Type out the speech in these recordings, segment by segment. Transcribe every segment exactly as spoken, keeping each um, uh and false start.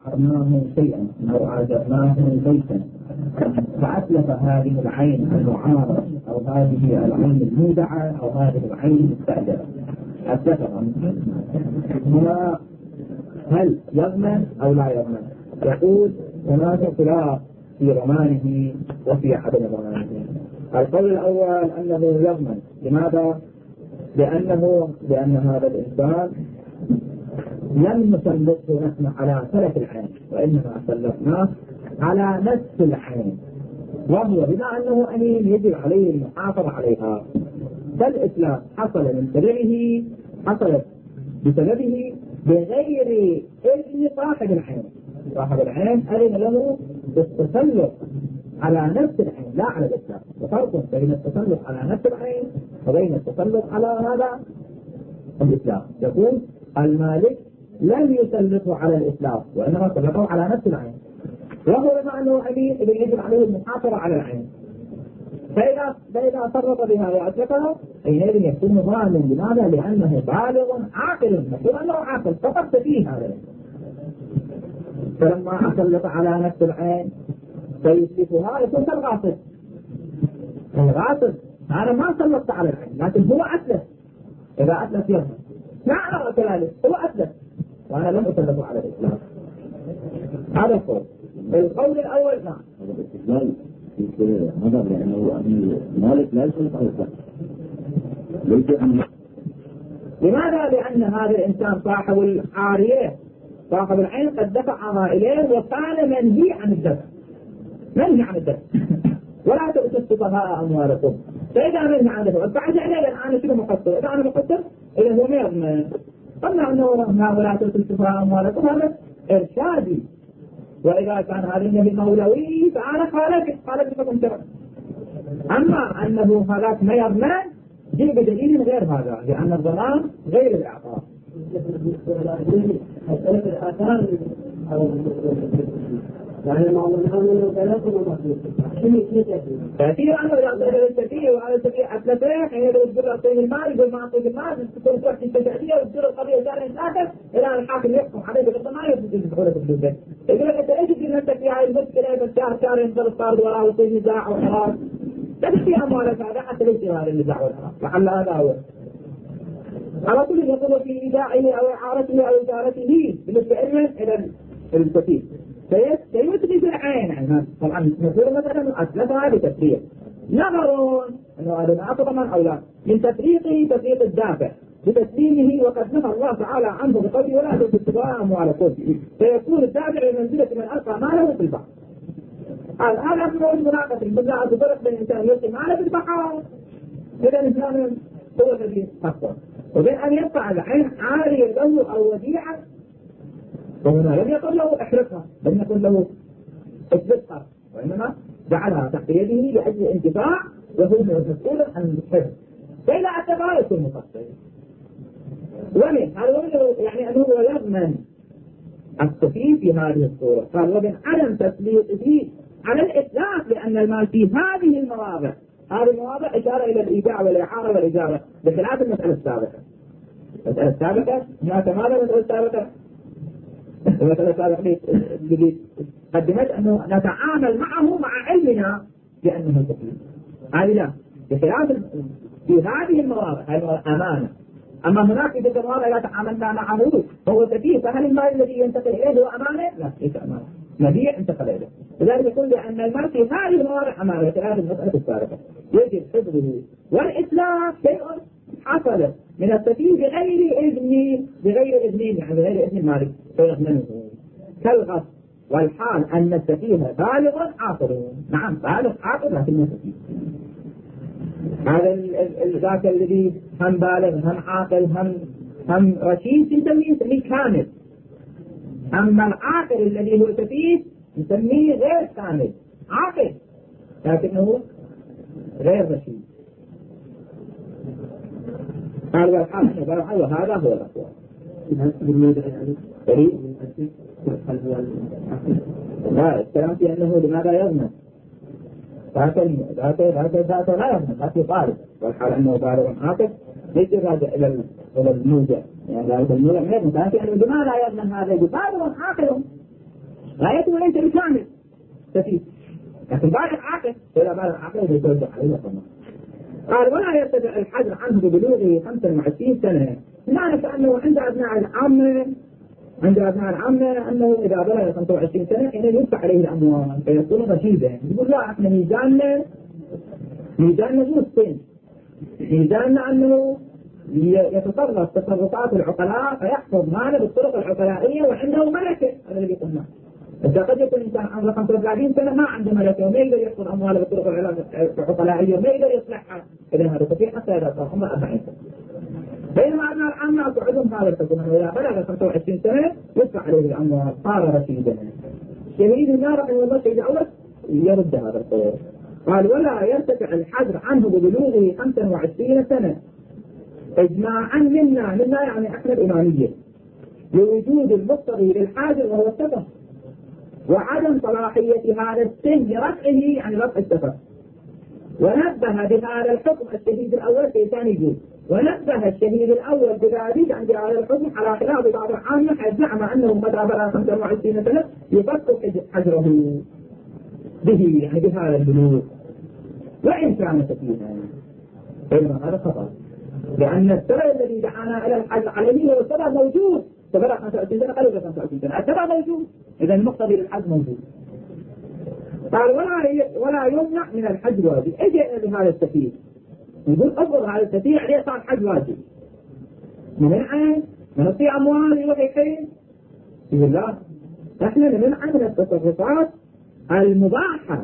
أعرناه شيئا أو أعجبناه بيتا فأتلف هذه العين المعارضة أو هذه العين المودعة أو هذه العين المستأجرة أتلفها، هنا هل يضمن أو لا يضمن؟ يقول هناك خلاف في ضمانه وفي عدم ضمانه. القول الأول أنه يضمن. لماذا؟ لأنه لأن هذا الإنسان لم نسلطه نحن على ثلث العين، وإنما سلطناه على نفس العين، وهو بما أنه أمين يجب عليه المحافظة عليها. فالإسلام حصل من سببه حصلت بسببه بغير إذن صاحب العين. صاحب العين أذن له بالتسلط على نفس العين لا على الإسلام. وفرق بين التسلط على نفس العين وبين التسلط على هذا الإسلام. يقول المالك لم يسلطه على الإسلام وإنما سلطه على نفس العين، وهو بما أنه أمين إذن يجب عليه المحافظة على العين. فإذا فإذا فرط بها وأتلفها حينئذ يكون ظالما. لماذا؟ لأنه بالغ عاقل، نقول أنه عاقل فقط فيه هذا. فلما أسلط على نفس العين فيسلفها يكون كالغاصب. الغاصب هذا ما سلط على العين لكن هو أتلف. إذا أتلف يظهر نعم كذلك هو أتلف وأنا لم أسلط على الإسلام. هذا القول. القول الأول نعم هذا لأنه مالك لا يسلط على الإسلام. ليس أن لماذا؟ لأن هذا الإنسان صاحب العارية صاحب العين قد دفعها إليه وكان منهي عن الدفع منهي عن الدفع ولا تؤتوا السفهاء أموالكم. فإذا منهي عن الدفع بعد إليه أنا شنو مقصر؟ إذا أنا مقصر إذا هو ما يضمن. قلنا أنه ولا تؤتوا السفهاء أموالكم هذا إرشادي، وإذا كان هذا النبي مولوي فأنا خالف خالف لكم شرع. أما أنه هذاك ما يضمن جيب بدليل غير هذا، لأن الضمان غير الإعطاء. يعني ما هو نحن ثلاثة ومخلوق شنو كذا كثير أنه يعطيه السفيه وهذا السفيه أتلفه حين يقول أعطيه المال يقول ما أعطيه المال تكون تحت التجارية وتصير القضية دار الآخر إلى الحاكم يحكم عليه بالضمان يجوز يدخله في فلوسه. يقول لك أنت إيش تجي نفسك في هاي المشكلة بس شهر شهر ينزل الصارد وراه ويصير نزاع وخلاص تبكي أموالك هذا حتى ليس هذا النزاع والخلاص لعل هذا هو. على طول يقول في إيداعه أو إعارته أو إدارته بالنسبة إلى السفيه سيتلف العين. يعني طبعا نقول مثلا أتلفها بتفريق نظرون أنه هذا ما أطلمان أو لا من تفريقه تفريق الدافع بتسليمه وقد نهى الله تعالى عنه بقوله ولا تؤتوا السفهاء أموالكم فيكون الدافع بمنزلة من ألقى ماله في البحر. هذا أمر المناقشة المناقشة تفرق بين الإنسان يلقي ماله في البحر إذا الإنسان هو الذي خطأ وبين أن يبقى العين عارية له أو وديعة وهنا لم يقل له احرقها لم يقل له اثبتها وإنما جعلها تحت يده لأجل الانتفاع وهو مسؤول عن الحفظ. فإذا أتبع يكون مقصر ومن هذا يعني أنه يضمن السفيه في هذه الصورة. قال ومن عدم تسليطه على الإطلاق لأن المال في هذه المواضع هذه المواضع إشارة إلى الإيداع والإعارة والإجارة بخلاف المسألة السابقة. المسألة السابقة هناك ماذا المسألة السابقة؟ المسألة السابقة اللي قدمت أنه نتعامل معه مع علمنا بأنه سفيه. هذه لا بخلاف في هذه المواضع هذه أمانة. أما هناك في تلك المواضع لا تعاملنا معه هو سفيه فهل المال الذي ينتقل إليه هو أمانة؟ لا ليس أمانة مبيع انتقل إليه. لذلك يقول بأن المال في هذه المواضع أمانة بخلاف المسألة السابقة يجب حفظه. والإسلام شيء حصل من السفيه بغير إذن بغير إذن يعني بغير إذن المالك فيضمنه كالغصب. والحال أن السفيه بالغ عاقل. نعم بالغ عاقل لكنه سفيه. هذا ذاك الذي هم بالغ هم عاقل هم هم رشيد نسميه نسميه كامل. أما العاقل الذي هو سفيه نسميه غير كامل عاقل لكنه غير رشيد. قال والحال وهذا هو الأقوى. لا الكلام في أنه لماذا يضمن ذاك ذاك ذاك ذاك لا يضمن ذاك طالب. والحال أنه بالغ عاقل ليس راجع إلى إلى الموجة يعني ذلك الموجة ما يضمن ذاك أنه لماذا يضمن هذا بالغ عاقل غايته أنت بكامل سفيه، لكن بالغ عاقل إذا بالغ عاقل يتوجه عليه طبعا. قال ولا يرتفع الحجر عنه ببلوغه خمسة وعشرين سنة، معنى كأنه عند أبناء العامة عند أبناء العامة أنه إذا بلغ خمسة وعشرين سنة إنه يدفع عليه الأموال فيكون رشيدا. يقول لا إحنا ميزاننا ميزاننا مو السن، ميزاننا أنه يتصرف تصرفات العقلاء فيحفظ ماله بالطرق العقلائية وعنده ملكة. هذا اللي قلنا. إذا قد يكون إنسان عمره خمسة وثلاثين سنة ما عنده ملكة وما يقدر يحفظ أمواله بالطرق العقلائية وما يقدر يصلحها، إذا هذا صحيح حتى إذا صار عمره أربعين سنة. بينما أبناء العامة أقعدهم هذا الحكم أنه إذا بلغ خمسة وعشرين سنة يدفع عليه الأموال صار رشيدا. شهيد النار رحمه الله سيد أول يرد هذا القول. قال ولا يرتفع الحجر عنه ببلوغه خمسة وعشرين سنة إجماعا منا منا يعني احنا الإمامية لوجود المقتضي للحاجر وهو السفر وعدم صلاحية هذا السن لرفعه يعني رفع السفر. ونبه بهذا الحكم الشهيد الأول في ثاني جزء، ونبه الشهيد الأول بذلك عند هذا الحكم على خلاف بعض العامة حيث زعم أنه متى بلغ خمسة وعشرين سنة يفك حجره به يعني بهذا البلوغ وإن كان سفيها، بينما هذا خطأ، لأن السبب الذي دعانا إلى الحج عليه هو السبب موجود. فبلغ خمسة وعشرين سنة قريب خمسة وعشرين سنة السبب موجود، إذا المقتضي للحج موجود. قال ولا ولا يمنع من الحج واجب. اجى بهذا السفيه يقول افضل هذا السفيه عليه صار حج واجب نمنعه من نعطيه اموال يروح يحين. يقول لا احنا نمنعه من التصرفات المباحه،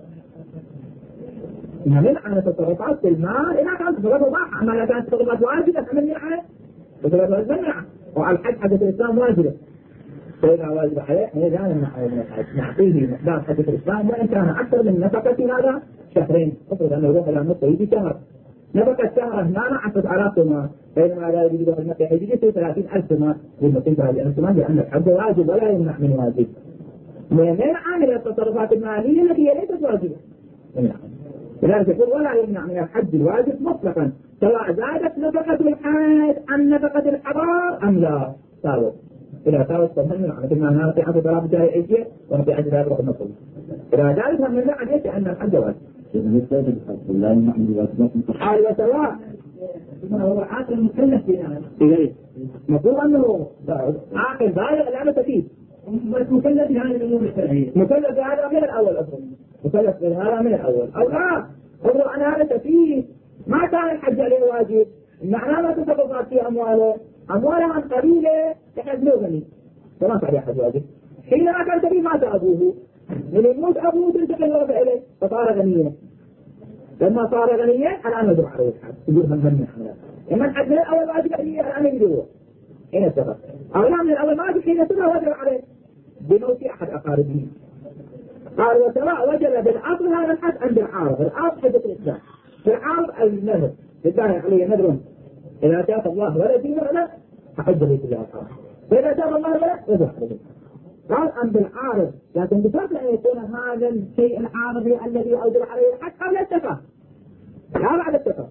نمنعه من التصرفات في المال اذا كانت تصرفات مباحه، اما اذا كانت تصرفات واجبه احنا نمنعه تصرفات نمنعه. وعلى الحج حدث الاسلام واجبه، فإذا واجب عليه إذا نعطيه مقدار حدث الإسلام وإن كان أكثر من نفقة هذا شهرين. افرض أنه يروح إلى مكة يجي شهر، نفقة شهر هنا عشرة آلاف دينار، بينما لا يجي إلى مكة يجي ثلاثين ألف دينار، والمكة ثلاثين ألف دينار لأن الحج واجب ولا يمنع من واجب. ويمنع من التصرفات المالية التي هي ليست واجبة. لذلك يقول ولا يمنع من الحج الواجب مطلقا سواء زادت نفقة الحج عن نفقة الحرام أم لا. ساوت إذا ساوت فهمنا مثل ما نعطي عشرة آلاف جاي عيشية ونعطي عشرة آلاف نصل. إذا ذلك هم لا عجيش أن الحج واجب. حال وسواء هو عاقل مكلف بنا. إيه مفروض أنه عاقل بالغ لا متفيد. بس مكلف بهذه الأمور الشرعية. مكلف بهذا من الأول أصلا. مكلف بهذا من الأول. أو لا أقول أنا هذا تفيد ما كان الحج عليه واجب. معناه ما تصرفات في أمواله. أموالها قليلة يحزنوا غني فما صار يحج واجب. حينما كان تبي مات أبوه من يموت أبوه تنتقل الوضع إليه فصار غنيا. لما صار غنيا الآن ندرع عليه الحج يقول هم من حمله. لما الحج من الأول واجب عليه الآن يجوه حين سفر. أو لا من الأول واجب حين سفر واجب عليه بموت أحد أقاربه. قال وسواء وجب بالعصر هذا الحج أم بالعارض. العارض حجة الإسلام. بالعارض النذر لله عليه نذر إذا تاب الله ولا دين ولا أحج لي كلها الحرام، فإذا تاب الله ولا يذبح له. قال أم بالعارض، لكن بشرط أن يكون هذا الشيء العارضي الذي أوجب عليه الحج قبل التفاهم لا بعد التفاهم.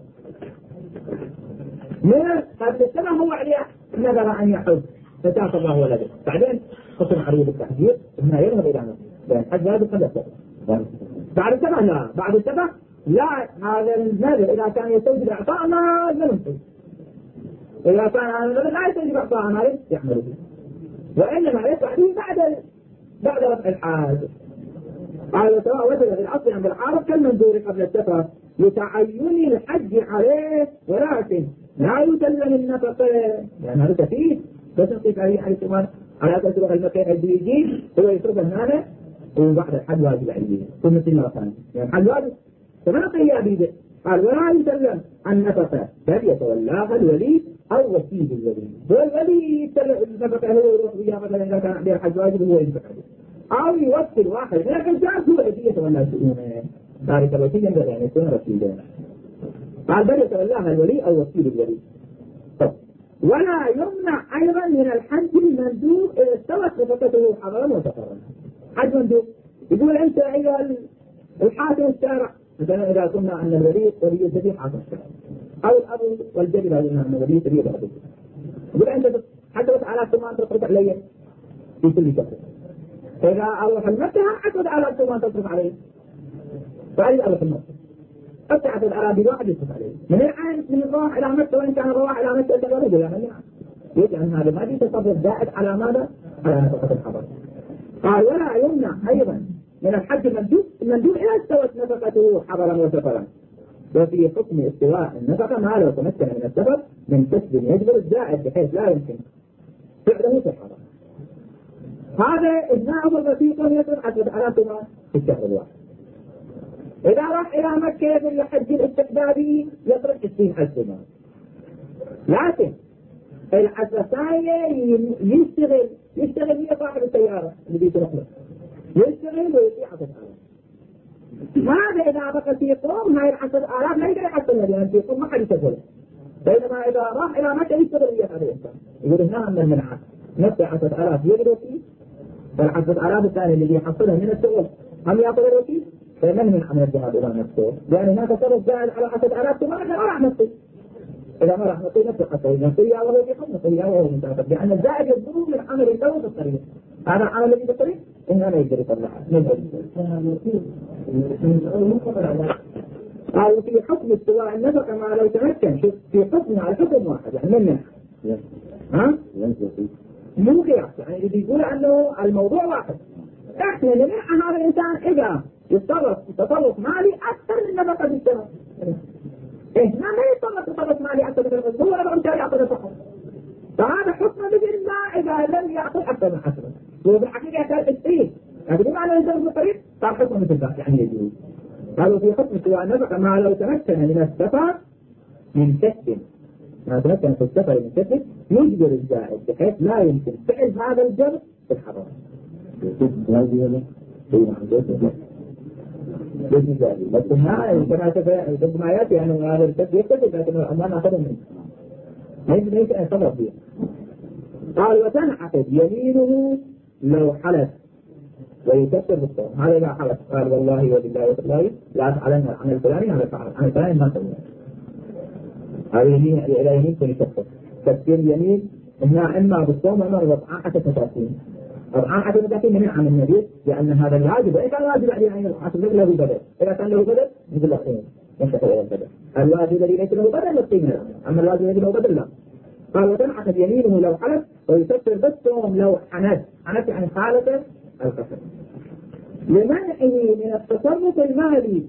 من قبل التفاهم هو عليه نذر أن يحج فتاب الله ولا دين، بعدين خصم عليه بالتحذير هنا يذهب إلى نفسه لأن الحج هذا قبل التفاهم. بعد التفاهم لا، بعد التفاهم لا، هذا النذر إذا كان يستوجب إعطاء ما ينفذ. إذا كان هذا النذر لا يستوجب إعطاء ما يحمله، وإنما يدفع به بعد بعد رفع الحاج. قال سواء وجد بالعصر عند العارض كالمنذور قبل السفر لتعين الحج عليه ولكن لا يسلم النفقة لأن هذا كثير بس نصيب عليه عليه السلام على أساس روح المكان اللي يجي هو يصرف هنا وبعد الحج واجب عليه ثم مثل ما كان يعني الحج واجب فما نقي أبيده. قال ولا يسلم النفقة بل يتولاها الولي أو وكيل الولي. والولي يتلع النفقة هو يروح بها مثلا إذا كان عليه الحج واجب هو ينفق عليه أو يوكل واحد من الحجاج هو الذي يتولى شؤونه ذلك الوكيل ينبغي أن يكون رشيدا. قال بل يتولاها الولي أو وكيل الولي. طب ولا يمنع أيضا من الحج المندوب إذا استوت نفقته حرام وتقرن. حج مندوب يقول أنت أيها الحاكم الشارع مثلا إذا قلنا أن الولي ولي الذبيح حاكم الشارع أو الأب والجد إذا قلنا أن الولي ولي الأب يقول أنت حدثت على ثمان تقرب علي في كل شهر إذا أروح المكة أعتد على ثم تصرف عليه فأريد أروح المكة أتعتد على بواحد يصرف عليه من العين من الروح إلى مكة وإن كان الروح إلى مكة تبرد يعني يجعل هذا ما يتصرف زائد على ماذا؟ على نفقة الحضر. قال ولا يمنع أيضا من الحج المندوب المندوب إذا استوت نفقته حضرا وسفرا. وفي حكم استواء النفقة ما لو تمكن من السفر من كسب يجبر الزائد بحيث لا يمكن فعله في الحضر. هذا إجماعه البسيط يصرف عشرة آلاف في الشهر الواحد. إذا راح إلى مكة في الحج الاستقبالي يصرف عشرين ألف دينار. لكن العشرة الثانية يشتغل يشتغل هي صاحب السيارة اللي بيتروح له يشتغل ويطيع عشرة آلاف. هذا إذا بقى في قوم هاي العشرة آلاف لا يقدر يحصلها لأن في قوم ما حد يشتغل. بينما إذا راح إلى مكة يشتغل هي هذا الإنسان يقول هنا من المنعات نفس عشرة آلاف يقدر فيه فالعشرة آلاف الثانية اللي يحصلها من الشغل هم يأخذوا فيه فمن من عمل الذهاب إلى مكة لأن هناك تصرف زائد على عشرة آلاف ثم ما راح مكة. إذا ما راح نطي نفس القصة نطيها وهو في حكم نطيها وهو منتهى لأن الزائد يصدر من عمل الدولة في الطريق. هذا العمل الذي في الطريق إنه ما يقدر يطلعها قالوا في حكم استواء النفقة ما لو تمكن في حكم على حكم واحد يعني من منها ها؟ مو قياس يعني اللي بيقول أنه الموضوع واحد. احنا لمنع هذا الإنسان إذا يتصرف تصرف مالي أكثر من نفقة السنة. إيه ما ما يتصرف تصرف مالي أكثر من نفقة هو أنا أمشي يعطي نفقة. فهذا حكم بإذن الله إذا لم يعطي أكثر من عشرة. وفي الحقيقة كان السيد يعني بمعنى ينزل في الطريق صار حكم مثل ذلك يعني يجوز. قالوا في حكم سواء النفقة ما لو تمكن من السفر من كسب ما تمكن في السفر من كسب يجبر الزائد بحيث لا يمكن فعل هذا الجبر في الحضارة. بس ما كما تفهم ما يأتي أنه هذا الكسب يكتسب لكن ما نأخذه منه ما يمكن ليس أن يصرف فيه. قال وتنعقد يمينه لو حلف ويكسر بالصوم هذا لا حلف قال والله وبالله وتالله لا أفعلن عن الفلاني هذا فعل عن الفلاني ما سوى هذا يمين إلى يمين فيكسر تكسير يمين هنا إما بالصوم وإما بالوضعان حتى تساسين وضعان حتى تساسين من عن النبي لأن هذا الواجب وإن كان الواجب عليه عن العاصر له بدل إذا كان له بدل مثل الأخير ينتقل إلى البدل الواجب الذي ليس له بدل يقيمه أما الواجب الذي له بدل لا. قال وتنعقد يمينه لو حلف ويكسر بالصوم لو حنث حنث يعني حالة القسم لمنعه من التصرف المالي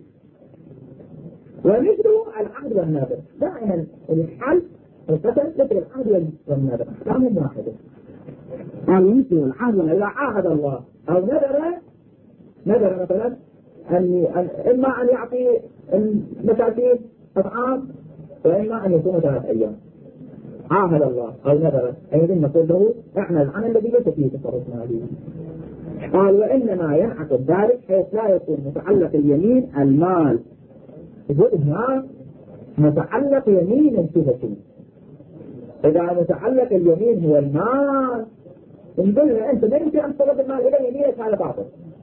ومثله العهد والنذر. دائما الحلف القسم مثل العهد والنذر كلام واحد. قال مثل العهد والنذر إذا عاهد الله أو نذر نذر مثلا أن إما أن يعطي المساكين أطعام وإما أن يكون ثلاث أيام عاهد الله أو نذر أيضا نقول له اعمل عن الذي ليس فيه تصرف مالي. قال وإنما ينعقد ذلك حيث لا يكون متعلق اليمين المال يقول هنا متعلق يمين الصفة إذا متعلق اليمين هو المال نقول له أنت ما يمكن أن تصرف المال إلى يمينك هذا باطل.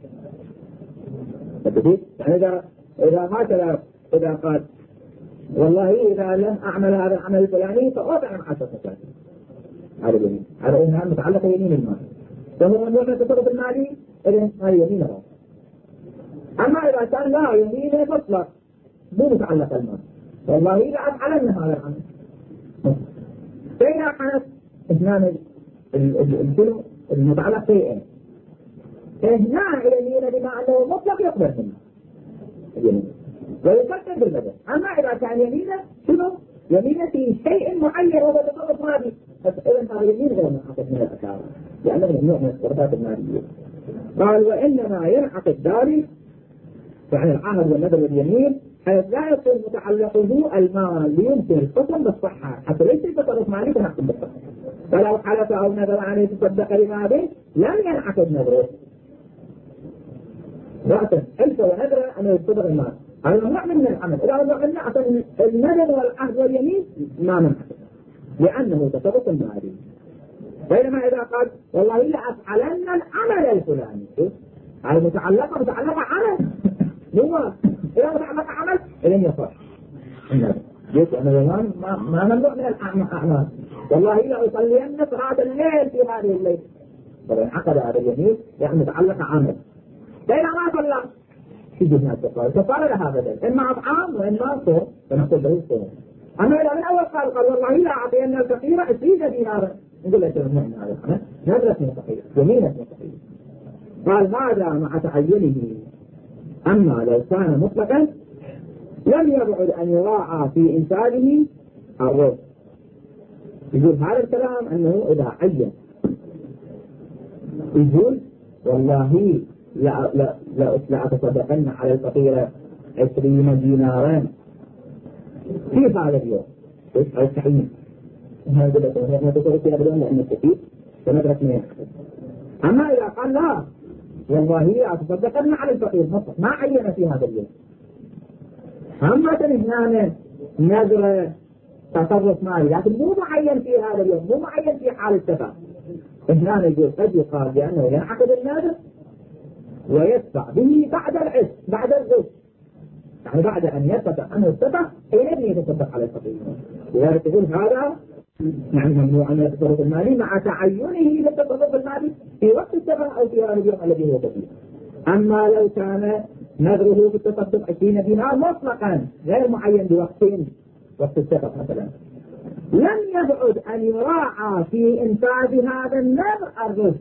يعني إذا إذا هكذا إذا قال والله إذا لم أعمل هذا العمل الفلاني فأطعم عشرة مساكين هذا اليمين هذا إنها متعلق يمين المال فهو من نوع التصرف المالي إذن هذا يمين الله. أما إذا كان لا يمين مطلق مو متعلق المال والله إذا أفعلن هذا العمل فإذا كانت اثنان الجلو المتعلق شيئين هنا يمين بما أنه مطلق يقبل منه اليمين ويفكر بالبدل. أما إذا كان يمينه شنو؟ يمينه في شيء معين وهو تصرف مالي فإذن هذا يمين غير منعقد من الأشعار لأنه ممنوع من التصرفات المالية. قال وإنما ينعقد ذلك يعني العهد والنذر واليمين حيث لا يكون متعلقه المال ليمكن الحكم بالصحة حتى ليس التصرف مالي فنحكم بالصحة. فلو حلف أو نذر أن يتصدق لما به لم ينعقد نذره. رأسا حلف ونذر أن يتصدق المال هذا ممنوع من العمل. إذا ممنوع من العمل النذر والعهد واليمين ما منعقد لأنه تصرف مالي. بينما إذا قال والله إلا أفعلن العمل الفلاني هذا متعلقة متعلقة عمل هو إذا متعلقة عمل إذن يصح جيت أنا زمان ما ممنوع من الأعمال والله إلا أصلين صلاة الليل في هذه الليل طبعا عقد هذا اليمين يعني متعلق عمل. فإذا ما صلى يجب أن الكفارة الكفارة لها بدل إما أطعام وإما صوم فنقول له صوم. أما إذا من أول قال قال والله لا أعطينا الفقير عشرين دينارا نقول له المؤمن هذا الحمد نذرة من فقير يمينة من فقير. قال هذا مع تعينه. أما لو كان مطلقا لم يبعد أن يراعى في إنفاذه الرزق. يقول هذا الكلام أنه إذا عين يقول والله لا لا لا لا أتصدقن على الفقير عشرين دينارا في هذا اليوم ايش التحيين هذا ده ما تصرف فيها بدون لأن الكثير فندرك من يحصل. أما إذا قال لا والله لا أتصدقن على الفقير مطلق ما عين في هذا اليوم. أما تنهينا نادر تصرف مالي لكن مو معين في هذا اليوم مو معين في حال السفر. هنا يقول قد يقال بأنه ينعقد النادر ويدفع به بعد العز بعد الغش يعني بعد أن يدفع عنه السفر حينئذ يتصدق على الفقير. لذلك يقول هذا يعني ممنوع أن التصرف المالي مع تعينه للتصرف المالي في وقت السفر أو في هذا اليوم الذي هو كثير. أما لو كان نذره في التصدق عشرين دينار مطلقا غير معين بوقتين وقت السفر مثلا لم يبعد أن يراعى في إنفاذ هذا النذر الرزق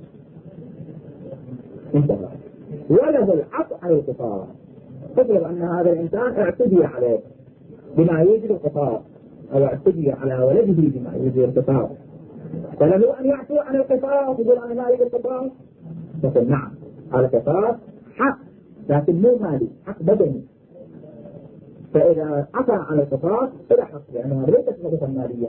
انتهى وله العطء على القطار. تفرض أن هذا الإنسان اعتدي عليه بما يوجد القطار أو اعتدي على ولده بما يوجد القطار فله أن يعفو عن القطار يقول أنا ما أريد القطار يقول نعم على القطار حق لكن مو مالي حق بدني. فإذا عفى عن القطار فلا حق لأنها ليست نقطة مالية.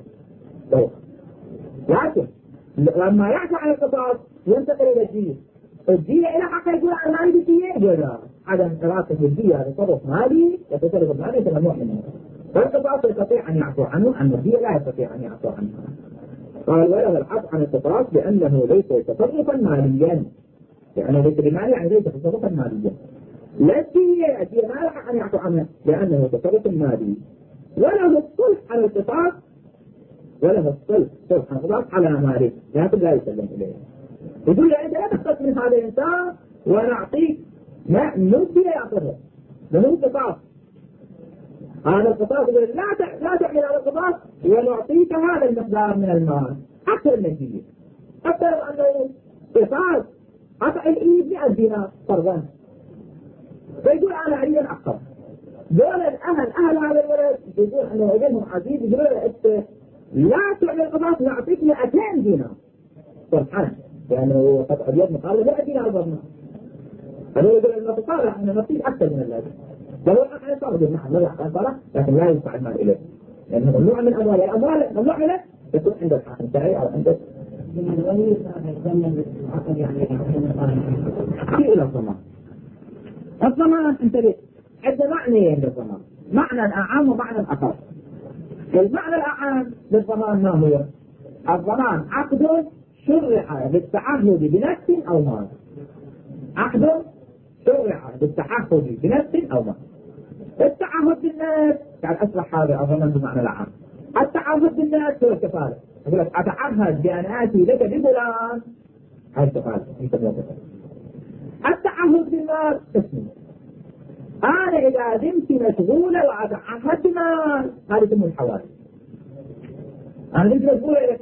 لكن لما يعفى عن القطار ينتقل إلى الدية الدية إلى حق يقول أنا ما أريد الدية يقول لا عدم إرادة الدية هذا تصرف مالي يتصرف المالي ممنوع منه. فالقطار يستطيع أن يعفو عنه أما الدية لا يستطيع أن يعفو عنه. قال وله العفو عن القطار لأنه ليس تصرفا ماليا لأنه ليس بمال يعني ليس تصرفا ماليا. لا الدية الدية ما لها أن يعفو عنه لأنه تصرف مالي. وله الصلح عن القطار وله الصلح صلح عن القطار على ماله لكن لا يسلم إليه. يقول له أنت لا تختص من هذا الإنسان ونعطيك ما نمشي يعطيه له القطار هذا القطار يقول لا لا تعمل هذا القطار ونعطيك هذا المقدار من المال أكثر من الدية أكثر أنه قطار قطع الإيد مئة دينار فرضا. فيقول أنا أريد أن أقطع دول الأهل أهل هذا الولد يقول أنه ابنهم عزيز يقول له أنت لا تعمل قطار نعطيك مئتين دينار سبحان لأنه قطع اليد مقابل مئة دينار برنا. هذا يقول أنه تصالح أنه نعطيك أكثر من اللازم فهو الحق يصالح نعم لا يحق يصالح لكن لا يدفع المال إليه لأنه ممنوع من أموال الأموال ممنوع منه يكون عند الحاكم الشرعي أو عند في إلى الضمان. الضمان انتبه عند معنى عند الضمان معنى الأعام ومعنى الأخر. المعنى الأعام للضمان ما هو؟ الضمان عقد شرع بالتعهد بنفس أو مال عقد شرع بالتعهد بنفس أو مال. التعهد بالنفس يعني أصبح هذا الضمان بمعنى العام. التعهد بالنفس هو الكفالة يقول لك أتعهد بأن آتي لك بفلان هذا الكفالة. التعهد بالمال اسمه أنا إذا ذمت مشغولة وأتعهد بمال هذا اسمه الحوالي. أنا ذمت مشغولة إليك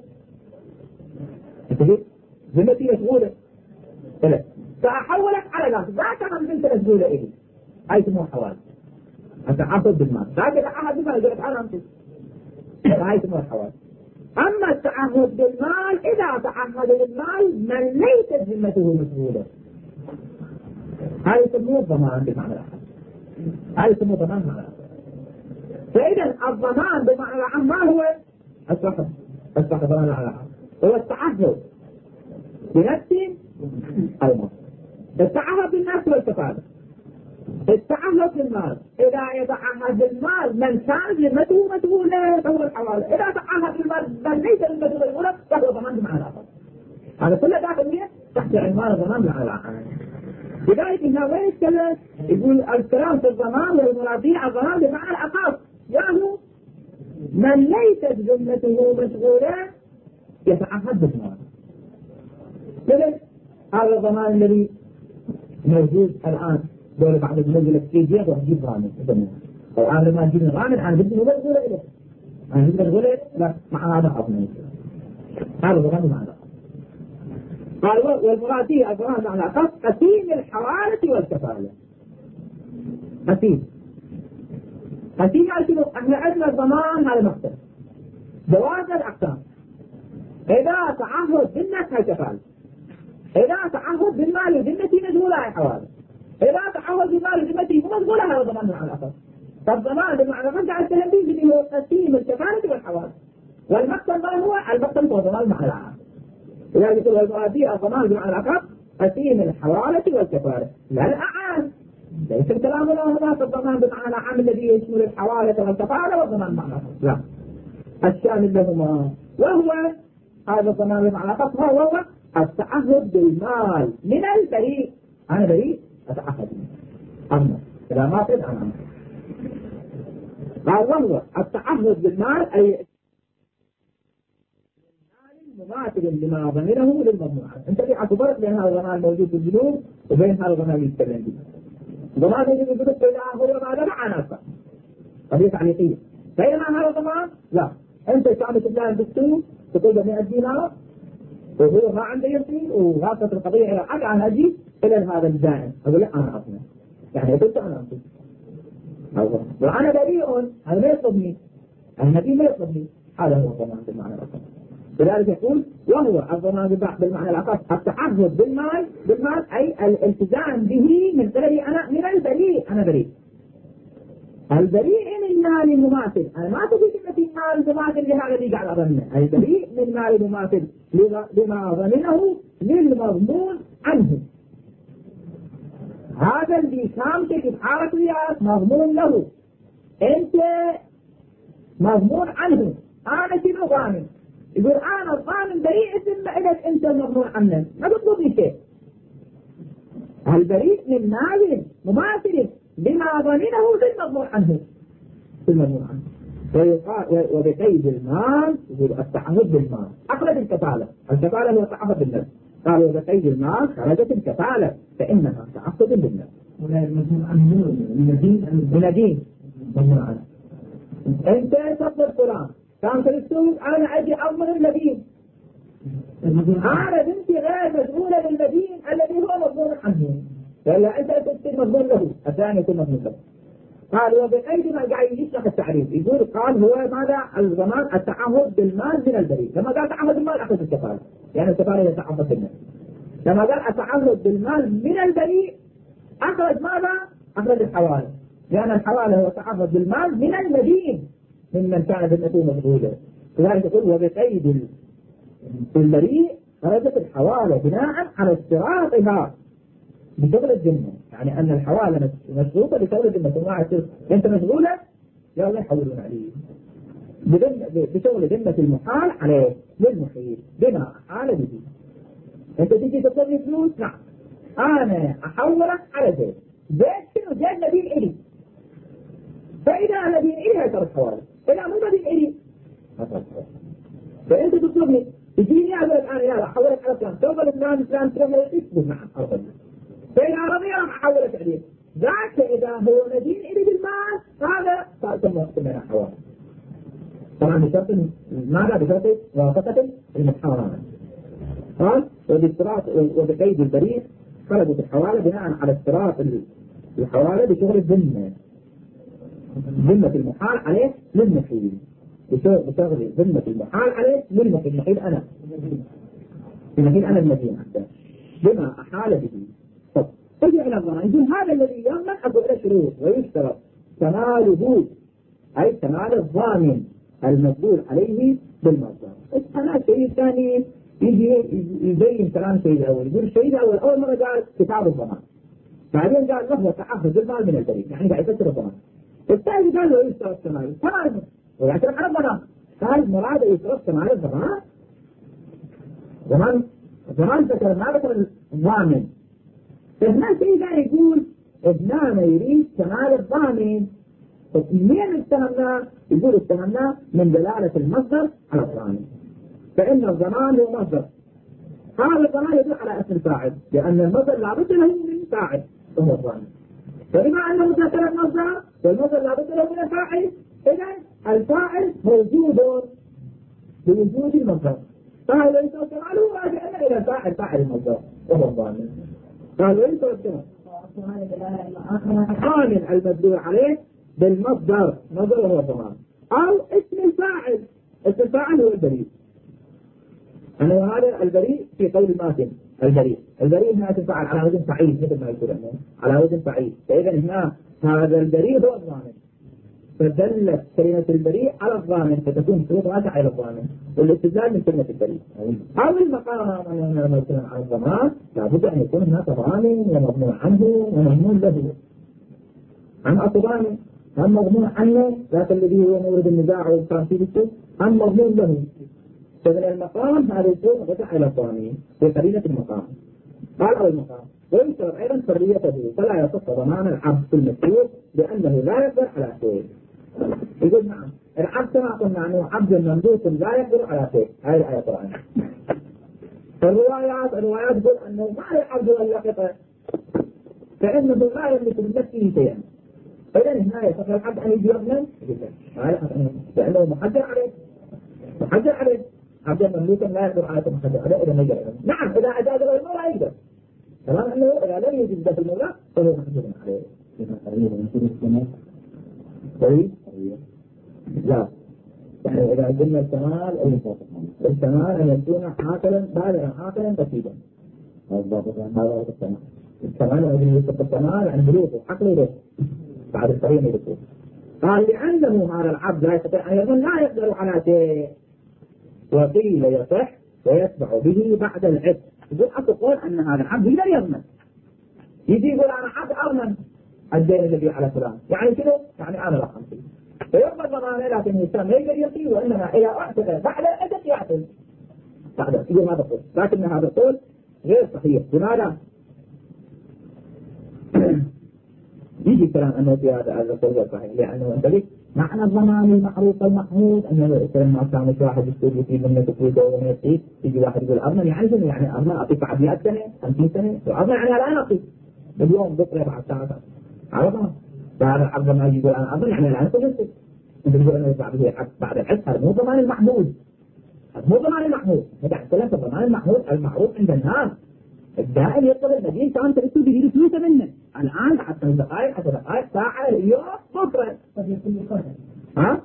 ذمتي مشغولة إليك فأحولك على ذلك لا كمان ذمت مشغولة إلي هذا اسمه الحوالي. التعهد بالمال لكن التعهد بالمال يقول لك أنا أمسك هذا اسمه الحوالي. أما التعهد بالمال إذا تعهد بالمال من ليست ذمته مشغولة هذا يسموه الضمان بمعنى العام. هذا يسموه ضمان بمعنى العام. فإذا الضمان بمعنى العام ما هو؟ الصحة الصحة ضمان على العام هو التعهد بنفس أو مال. التعهد بالنفس والكفالة. التعهد بالمال إذا يتعهد بالمال من كان ذمته مشغولة فهو الحوالي. إذا تعهد بالمال من ليس ذمته مشغولة فهو ضمان بمعنى العام. هذا كله داخل تحت عنوان الضمان بمعنى العام. لذلك هنا وين يتكلم يقول الكلام في الضمان والمرادين الضمان بمعنى الأخص يعني من ليست ذمته مشغولة يتعهد بالمال. لذلك هذا الضمان الذي موجود الآن دولة بعد المنزل السيجيات وهجيب ضامن أو أنا ما أجيب ضامن أنا بدي مبذول إليه أنا بدي مبذول إليه لا مع هذا أضمن هذا ضمان معنى. قال والمراد فيه الضمان معنى أخص قسيم الحوالة والكفالة. قسيم قسيم يعني شنو؟ احنا عندنا الضمان هذا مقصد جواز الأقسام. إذا تعهد بالناس هاي كفالة، إذا تعهد بالمال وذمتي مشغولة هاي حوالة، إذا تعهد بالمال وذمتي مو مشغولة هذا ضمان معنى أخص. فالضمان بمعنى رجع التهديد اللي هو قسيم الكفالة والحوالة، والمقصد ما هو المقصد هو ضمان معنى العام. إذا يقول والمراد فيه الضمان بمعنى أخص قسيم الحوالة والكفالة لا الأعان. ليس الكلام له هناك الضمان بمعنى عام الذي يشمل الحوالة والكفالة والضمان معنى لا الشامل لهما، وهو هذا الضمان بمعنى أخص ما هو التعهد بالمال من البريء. أنا بريء أتعهد أمر إذا ما تد أنا قال وهو التعهد بالمال أي مماثل لما ضمنه للمضمون. انت في اعتبرت بين هذا الضمان الموجود في الجنوب وبين هذا الضمان اللي يتكلم به. الضمان الذي يوجد في هو ماذا مع نفسه قضيه تعليقيه، بينما هذا الضمان لا، انت تعمل تبلغ الدكتور تقول مئة دينار وهو ما عنده يمكن وغاصت القضيه الى حق عن اجي الى هذا الدائن اقول لا انا اصلا يعني قلت انا اصلا وانا بريء هذا ما يطلبني النبي ما يطلبني. هذا هو الضمان بالمعنى الاصلي. لذلك يقول وهو الضمان بالمعنى الأخص التعهد بالمال بالمال أي الالتزام به من قبل أنا من البريء. أنا بريء البريء من مال مماثل. أنا ما تقول إن في مال مماثل لهذا اللي قاعد أظنه. البريء من مال مماثل لما ظننه للمضمون عنه. هذا اللي كامتك بحالة وياك مضمون له، أنت مضمون عنه. أنا شنو ضامن؟ يقول أنا الضامن بريء ثم إليك أنت المضمون عنه ما تطلبني شيء. البريء من مال مماثل بما ظننه بالمضمون عنه بالمضمون عنه. وبقيد المال يقول التعهد بالمال أخرج الكفالة. الكفالة هو التعهد بالنفس. قالوا وبقيد المال خرجت الكفالة فإنها تعهد بالنفس. ولا المضمون عنه من دين من دين مضمون عنه. أنت تطلب فلان كان في السوق أنا أجي أضمن المدين، أنا بنتي غير مسؤولة للمدين الذي هو مضمون عنه ولا أنت تكون مضمون له الثاني يكون مضمون له. قال وبقيد ما قاعد يشرح التعريف يقول قال هو ماذا الضمان التعهد بالمال من البريء. لما قال تعهد بالمال أخذ الكفالة يعني الكفالة هي تعهد بالمال. لما قال التعهد بالمال من البريء أخرج ماذا؟ أخرج الحوالة، لأن الحوالة هو التعهد بالمال من المدين ممن كان ذمته مشغولة. لذلك يقول وبقيد البريء خرجت الحوالة بناء على اشتراطها بشغل الذمة. يعني أن الحوالة مشروطة بشغل الذمة. ما يصير أنت مشغولة يا الله يحولون عليه بشغل ذمة المحال عليه للمحيل بما حال به. أنت تجي تطلب فلوس نعم أنا أحولك على زيت زيت شنو زيت مدين إلي، فإذا مدين إلي هيتر الحوالة، إذا مو مدين إلي فأنت تطلبني تجيني أقول الآن يلا أحولك على فلان توصل الفلان فلان فلان يقول نعم أرضي، فإذا رضي راح أحولك عليه. ذاك إذا هو مدين إلي بالمال هذا فأتم وقت من الحوالة طبعا بشرط ماذا بشرط وافقة المحاولة. قال وباشتراط وبقيد البريء خرجت الحوالة بناء على اشتراط الحوالة بشغل الذمة ذمة المحال عليه للمحيل بشغل ذمة المحال عليه للمحيل. المحيل أنا المحيل أنا المدين حتى بما أحال به. طب ارجع إلى الضمان يقول هذا الذي يمنع أقول له شروط ويشترط كماله أي كمال الضامن المدلول عليه بالمصدر. أنا شيء ثاني يجي يبين كلام الشيء الأول يقول الشيء الأول أول مرة قال كتاب الضمان بعدين قال له تعهد المال من البريء يعني قاعد يفسر الضمان. الثاني قال له يشترط كمال كمال ويعترف على الضمان. قال مراد يشترط كمال الضمان ضمان الضمان ذكر ما ذكر الضامن. هنا شيء ثاني يقول ابننا يريد كمال الضامن. مين اتهمناه؟ يقول اتهمناه من دلالة المصدر على الضامن، فإن الضمان هو مصدر هذا الضمان يدل على اسم الفاعل، لان المصدر لابد له من فاعل وهو الضامن. فبما انه متأثر المصدر والمصدر لابد له من الفاعل، اذا الفاعل موجود بوجود المصدر، فهل ليس فعله راجع الى الفاعل فاعل المصدر وهو الضامن. قال ليس الضامن المدلول عليه بالمصدر، مصدر وهو الضمان، او اسم الفاعل. اسم الفاعل هو البريء. أنا هذا البريء في قول الماتن البريء، البريء هنا تفعل على وزن فعيل مثل ما يقول عنه على وزن فعيل، فإذا هنا هذا البريء هو الضامن، فدلت كلمة البريء على الضامن، فتكون شروط راجعة على الضامن والاستدلال من كلمة البريء. أو المقام لما يتكلم عن الضمان لابد أن يكون هناك ضامن ومضمون عنه ومضمون له. عن أصضامن هم مضمون عنه ذات الذي هو مورد النزاع والتنفيذ هم مضمون له. فمن المقام هذا الشيء رجع إلى الضامن في قرينة المقام. قال أو المقام ويشترط أيضا حريته، فلا يصح ضمان العبد في المسلوب لأنه لا يقدر على شيء. يقول نعم العبد كما قلنا أنه عبد مملوك لا يقدر على شيء، هذه الآية القرآنية. فالروايات الروايات تقول أنه ما العبد ولا قطع، فإنه لا يملك من نفسه شيئا. فإذا هنا يصح العبد أن يجي يضمن لأنه محجر عليه محجر عليه عبد مملوكا لا يقدر على محجر عليه إذا ما يقدر. نعم إذا أجاز له المولى يقدر، كمان أنه إذا لم يجد ذات المولى فهو محجر عليه. طيب لا يعني إذا قلنا الكمال الكمال أن يكون عاقلا بالغا عاقلا رشيدا، هذا هو الكمال. الكمال الذي يصف الكمال عن بلوغه عقله بعد القرين يقول. قال لأنه هذا العبد لا يستطيع أن يظن لا يقدر على شيء، وقيل يصح ويتبع به بعد العتق. يقول أقول أن هذا العبد يقدر يضمن، يجي يقول أنا عبد أضمن الدين الذي على فلان، يعني شنو؟ يعني أنا لا أمشي فيقبل ضمانه، لكن الإنسان ما يقدر يمشي، وإنما إذا أعتق بعد العتق يعتق بعد. يقول هذا القول، لكن هذا القول غير صحيح. لماذا؟ يجي كلام أنه في هذا القول غير صحيح، لأنه ذلك معنى الضمان المعروف المحمود أنه لما كان واحد يستوي في منه تفويته وما يسعيد، يجي واحد يقول أضمن، يعني شنو؟ يعني أضمن أعطيك بعد مئة سنة خمسين سنة، وأضمن يعني الآن أعطيك اليوم بكرة بعد ساعة عرفها. فهذا العبد ما يجي يقول أنا أضمن يعني الآن كنت أنت تقول أنه بعد بعد الحس، هذا مو ضمان المحمود، هذا مو ضمان المحمود. هذا عندنا الضمان المحمود المعروف عند الناس الدائم يطلب المدين كان تريد تجيب فلوسه منه الآن بعد خمس دقائق عشر دقائق ساعة اليوم بكرة. ها؟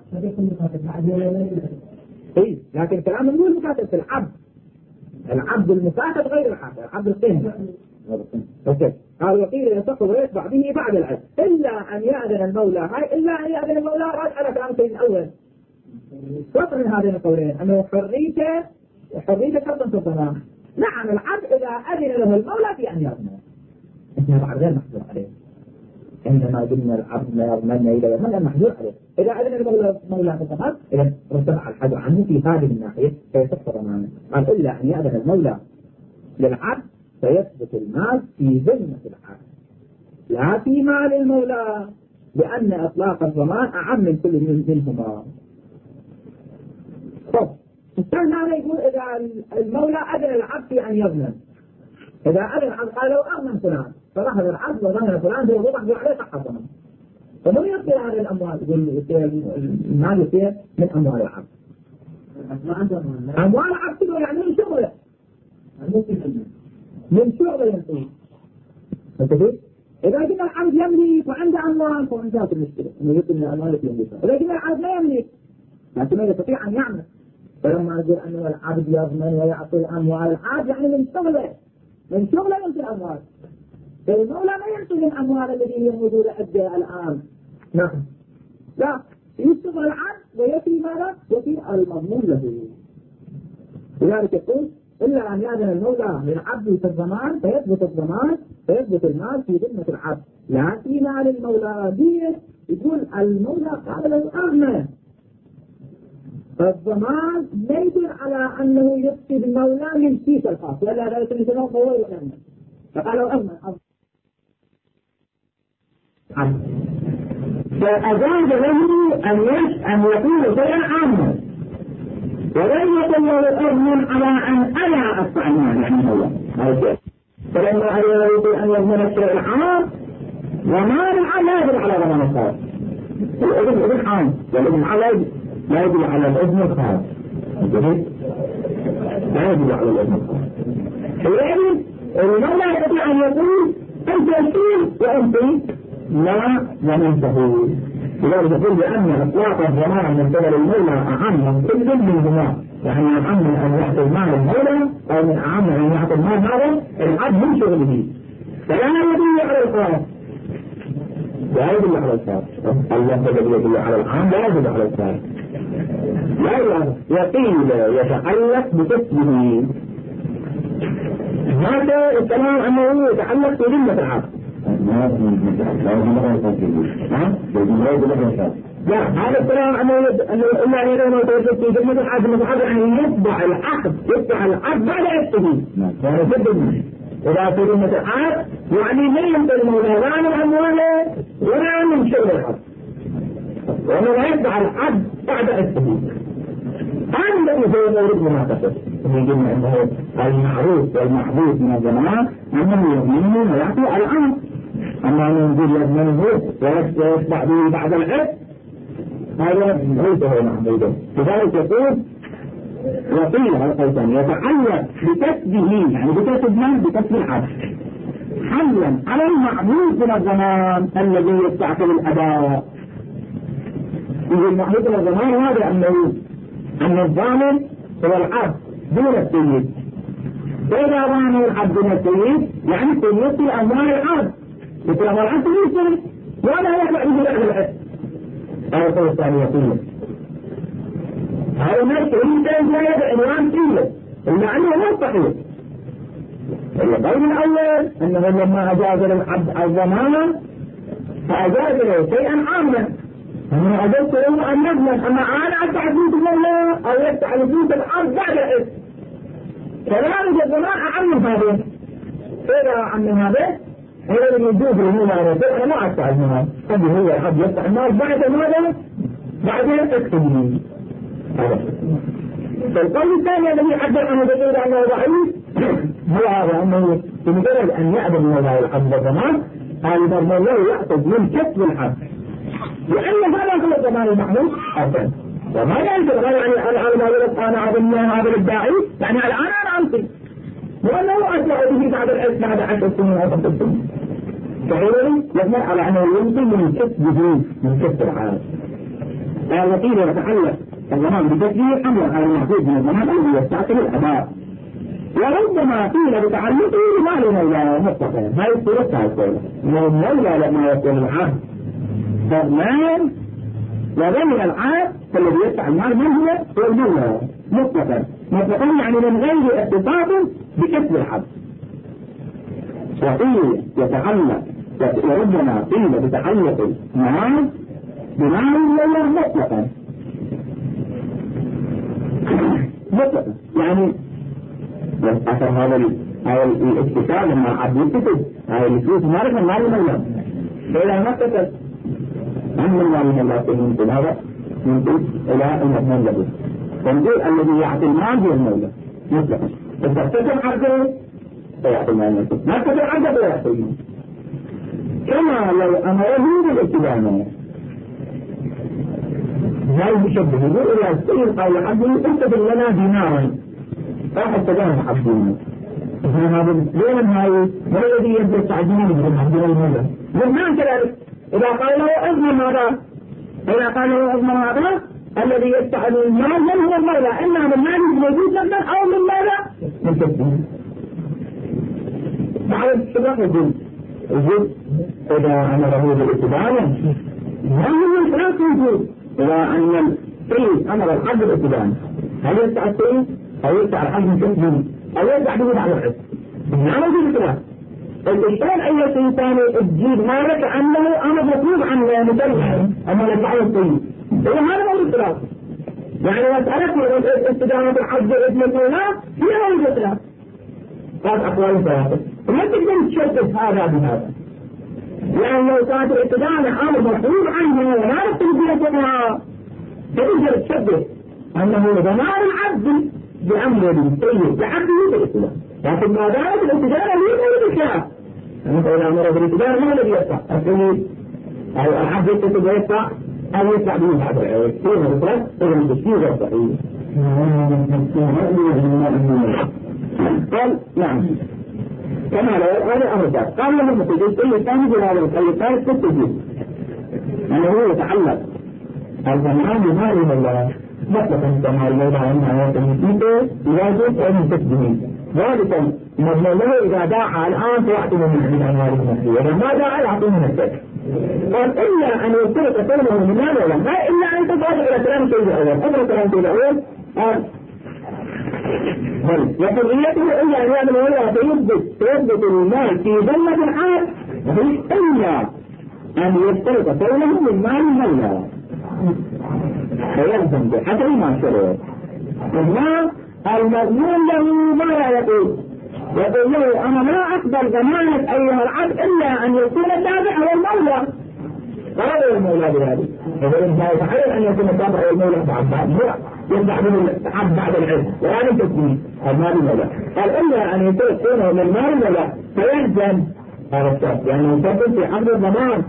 إيه لكن الكلام مو المكاتب في العبد، العبد المكاتب غير العبد، العبد القيمة. أوكي. قال وقيل يصح ويتبع به بعد العتق إلا أن يأذن المولى، هاي إلا أن يأذن المولى راجع على كلام سيد الأول. فرق من هذين القولين أنه حريته حريته شرطا في الضمان. نعم العبد إذا أذن له المولى في أن يضمن، إحنا بعد غير محجور عليه، عندما قلنا العبد لا يضمن إلى يضمن محجور عليه. إذا أذن المولى المولى في الضمان إذا ارتفع الحد عنه في هذه الناحية فيصح ضمانه. قال إلا أن يأذن المولى للعبد فيثبت المال في ذمة العبد لا في مال المولى، لأن إطلاق الضمان أعم من كل منهما. طب الثاني هذا يقول إذا المولى أذن العبد في أن يضمن، إذا أذن العبد قال لو أضمن فلان فلاحظ العبد وضمن فلان هو وضع عليه صح الضمان، فمن يصير هذه الأموال؟ يقول المال يصير من أموال العبد، أموال العبد يعني من شغله من شغله ينطيه. فانتبه إذا قلنا العبد يملك وعنده أموال فانتهت المشكلة إنه يطلب من الأموال يملكها. إذا قلنا العبد لا يملك لكنه يستطيع أن يعمل، فلما نقول أنه العبد يضمن ويعطي الأموال، العبد يعني من شغله من شغله يملك الأموال، فالمولى ما يملك الأموال التي هي موجودة عندها الآن. نعم لا يشتغل العبد ويأتي ماذا؟ يأتي المضمون له. لذلك يقول إلا أن يأذن المولى للعبد في الضمان فيثبت الضمان فيثبت المال في ذمة العبد لا في مال المولى. دين يقول المولى قال له أغنى، فالضمان لا يدل على أنه يفقد المولى من كيس الخاص، ولا لا يمكن أن يكون قوي ولا أغنى، فقالوا أغنى فأجاز له أن أن يكون شيئا عاما، ولم يكن له إذن على أن أنا أدفع المال يعني هو هذا فلما يريد أن يضمن الشيء العام وما العام لا يجب على ضمان الخاص الإذن إذن عام والإذن على لا يجب على الإذن الخاص لا يجب على الإذن الخاص حينئذ المولى يستطيع أن يقول أنت أشيل وأنت لا ومنته لذلك يقول بأن إطلاق الضمان من قبل المولى أعم من كل منهما يعني أعم من أن يعطي المال المولى أو من أعم من أن يعطي المال هذا العبد من شغله فلا يدل على الخاص لا يدل على الخاص الله يدل على العام لا يدل على الخاص لا يقيل يتعلق بكسبه هذا الكلام أنه يتعلق بذمة العبد لا هذا الكلام أنه إلا أن يرون وتوجد في ذمة العبد المتعبد أن يتبع العقد يتبع العقد بعد عقده وهذا جدا إذا في ذمة العبد يعني لا يمكن المولى لا من أمواله ولا من شغل العبد وأنه لا يتبع العبد بعد عقده هذا الذي هو مورد ما كسب يجب أنه المعروف والمحبوب من الزمان أنه يؤمنه ويعطي الأمر أما أنه يقول يضمنه ويتبع به بعد العقد هذا ليس هو محبوبه لذلك يقول وقيل القيسان يتعلق بكسبه يعني بكسب من بكسب العبد حملا على المعبود من الزمان الذي يستعقل الأداء يقول المعبود من الزمان هذا أنه أن الضامن هو العبد دون السيد فإذا ضامن العبد دون السيد يعني سيد أموال العبد مثل أموال العبد يسير ولا يطلع به بعد العبد هذا القول الثاني يقول هذا ما يشتري لا يدع عنوان سيد إلا أنه لا صحيح القول الأول أنه لما أجاز للعبد الضمان فأجاز له شيئا عاما أنا أجلت له أن نضمن أما أنا أدفع فلوس المولى أو يدفع فلوس العبد بعد الإثم كذلك الضمان أعم من هذا إذا أعم من هذا هذا اللي يجوز للمولى أنا ما أدفع المال قد هو العبد يدفع المال بعد ماذا؟ بعد الإثم هذا فالقول الثاني الذي يعبر عنه بقول أنه ضعيف هو هذا أنه بمجرد أن يأذن المولى العبد الضمان هذا المولى يأخذ من كسب العبد لأن هذا هو الضمان المحمود أبدا وما يجب يعني العالم هذا أنا عظمنا هذا الداعي يعني الآن أنا أمسي وأنه أسمع به بعد العلم بعد عشر سنين أو خمس سنين فحينئذ يبنى على أنه يمكن من كسبه من كسب العالم التي يتعلق الضمان بكسبه أمر على المحدود من الضمان الذي يستعقل الأداء وربما قيل بتعلقه بمال المولى مطلقا هذه الصورة الثالثة أنه المولى لما يكون العبد ضمان وضمن العبد فالذي يدفع المال من هو هو المولى مطلقا مطلقا يعني من غير اختصاص بكسب العبد وقيل يتعلق وربما قيل بتعلق المال بمال المولى مطلقا مطلقا يعني أثر هذا هذا الاكتساب لما العبد يكتسب هذا الفلوس مالك مال المولى فإذا ما اكتسب أما المال من الله يمكن هذا يمكن إلى المضمون له فنقول الذي يعطي المال هو المولى مطلقا إذا اكتسب عبده فيعطي المال ما اكتسب عبده فيعطي المال كما لو أمره بالاستدامة لا يشبه يقول إلى السيد قال عبده اكتب لنا دينارا راح استدام عبده هذا ليه هاي ما الذي يدرس عبدنا من عبدنا المولى والمان كذلك إذا قال له أضمن هذا إذا قال له أضمن هذا الذي يستعد المال من هو المولى إما من مال موجود لنا أو من ماذا؟ من كسبه بعد الشباب يقول يقول إذا أمره بالاستدامة ما هو الخلاف يقول إذا أن السيد أمر الحد بالاستدامة هل يستع السيد أو يستع الحد من كسبه أو يستع به بعد الحد ما موجود الخلاف الإشكال أي شيء ثاني تجيب مالك أنه أنا مطلوب عن مدرسة أما لدعوة السيد إذا هذا موجود الخلاف يعني مسألة استدامة الحد ابن المولى فيها موجود الخلاف هذا أقوال ثلاثة وما تقدر تشبه هذا بهذا لأن لو كانت الاستدامة أمر مطلوب عنه ولا نكتب بها تقدر تشبه أنه ضمان العبد بأمر السيد لعبده بالإسلام، لكن ما دامت الاتجارة هي غير الخلاف. فإذا أمر بالاتجارة ما الذي يدفع؟ السيد أو العبد يتسب يدفع أو يدفع به بعد العوض. فيه الإسلام إذا التشكيل غير صحيح. قال نعم كما لو هذا أمر ذات. قال له المسجد السيد الثاني بهذا القيد الثالث في التسجيل أنه يتعلق الضمان بمال الله مطلقا كما المولى عنها وتنسيته يواجب أن تسجيه ذلك مضمون له إذا داعى الآن فيعطي من أموال المسجد، إذا ما داعى يعطيه من السجد. قال إلا أن يصير كونه من مال ولا ما إلا أن تفعل إلى كلام الشيء الأول. أمر كلام الشيء الأول قال بل وحريته إلا أن يعمل ولا فيثبت فيثبت المال في ذمة الحال إلا أن يشترط كونه من مال المولى فيلزم بحسب ما شرط. ثم المضمون له ما لا يقول يقول له أنا لا أقبل ضمانك أيها العبد إلا أن يكون التابع هو المولى. قال المولى بهذه يقول صحيح أن يكون التابع هو المولى بعد يرجع من العبد بعد العلم ولا من تسميه المال المولى. قال إلا أن يكون من مال المولى فيلزم هذا الشرط يعني يثبت في حمل الضمان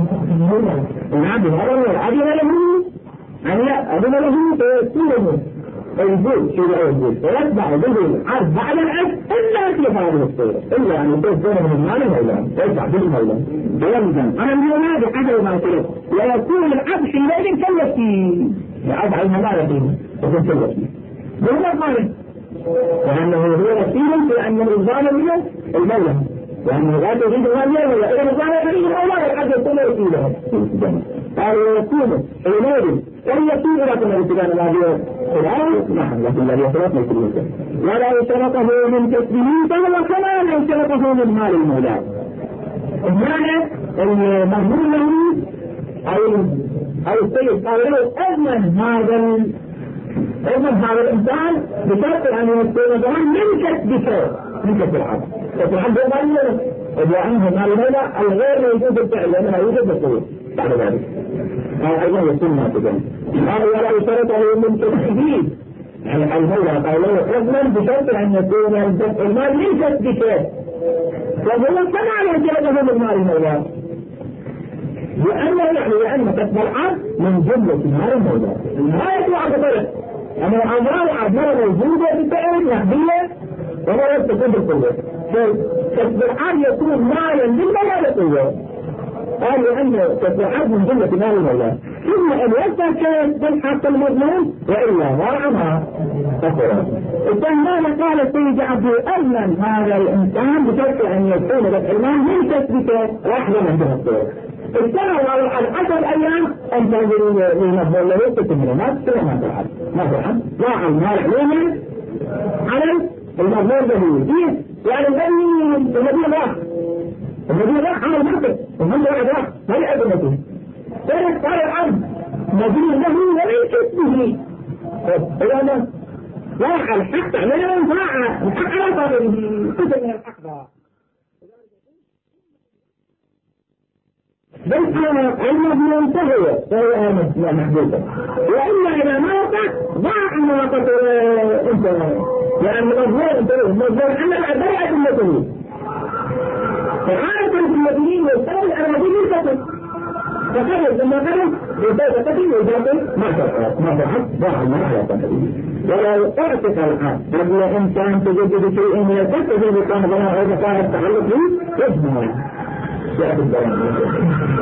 العبد هذا العبد له أن أذن له فيسيره فيجوز شيء لا يجوز ويتبع به العبد بعد العبد إلا في هذه الصورة إلا أن يكون من المال المولى ويدفع به المولى فيلزم أنا من هذا حاجة ما قلت ويكون العبد حينئذ كالوكيل العبد على المال فيه يكون كالوكيل بهذا المال لأنه هو وكيل في أن الظالم له المولى لأنه لا تريد أن يعمل إذا الظالم يريد المولى العبد يكون وكيله قالوا يكون حينئذ كم يكون إلى كل الاتجاه الماضي الآن نعم لكن الذي يشرط ليس بالمثل ولا يشرطه من كسبه فهو كما لا يشرطه من مال المولى. المعنى المضمون له أو أو السيد قال له أضمن هذا أضمن هذا الإنسان بشرط أن يكون ضمان من كسبك من كسب العبد. كسب العبد هو مال المولى إذا عنه مال المولى الغير موجود بالفعل لأنه يوجد بالقوة بعد ذلك. قال أيضا يكون ما تجن قال ولا يشرطه من كسبه يعني المولى قال له أضمن بشرط أن يكون المال من كسبك وهو كما لا يشرطه من مال المولى لأنه يعني لأن كسب العبد من جملة مال المولى ما يطلع بطرق أما أموال عبد موجودة بالفعل محبية وما يستكون بالقوة كسب العبد يكون مالا للمولى بالقوة. قال لأنه كسب العبد من جملة مال المولى إما أن يستكون بالحق المضمون وإلا ضاع ما كفر. الثاني قال السيد عبد أضمن هذا الإنسان بشرط أن يكون لك المال من كسبك واحدة من جهة الصور. السنة على عشر أيام أن تنظروا لنظر له ستمرينات سلامات الحد ما في الحد ضاع المال علينا على المظلوم به فيه يعني الذي المدينة راح المدينة راح عمل معطل المدينة واحد راح ما يعرف المدينة ثالث قال العبد مدينة له وليس اسمه إذا ما راح الحق علينا ضاع الحق على طالبه قسم من الحق ضاع بل علمه ينتهي فهو محدودا وإلا إذا ما وقع ضاع ما وقت انت يعني مظلوم انتهي مظلوم أن الأبرعة المدنيين فعادة المدنيين يستوي الأراضين الفتن فخرج لما خرج يبدأ فتن ويجاته ما فرحت ما فرحت ضاع المال على فتن ولا اعتق العبد قبل إنسان تجدد شيء من الفتن إذا كان ضاع إذا كان التعلق به يجمع يأخذ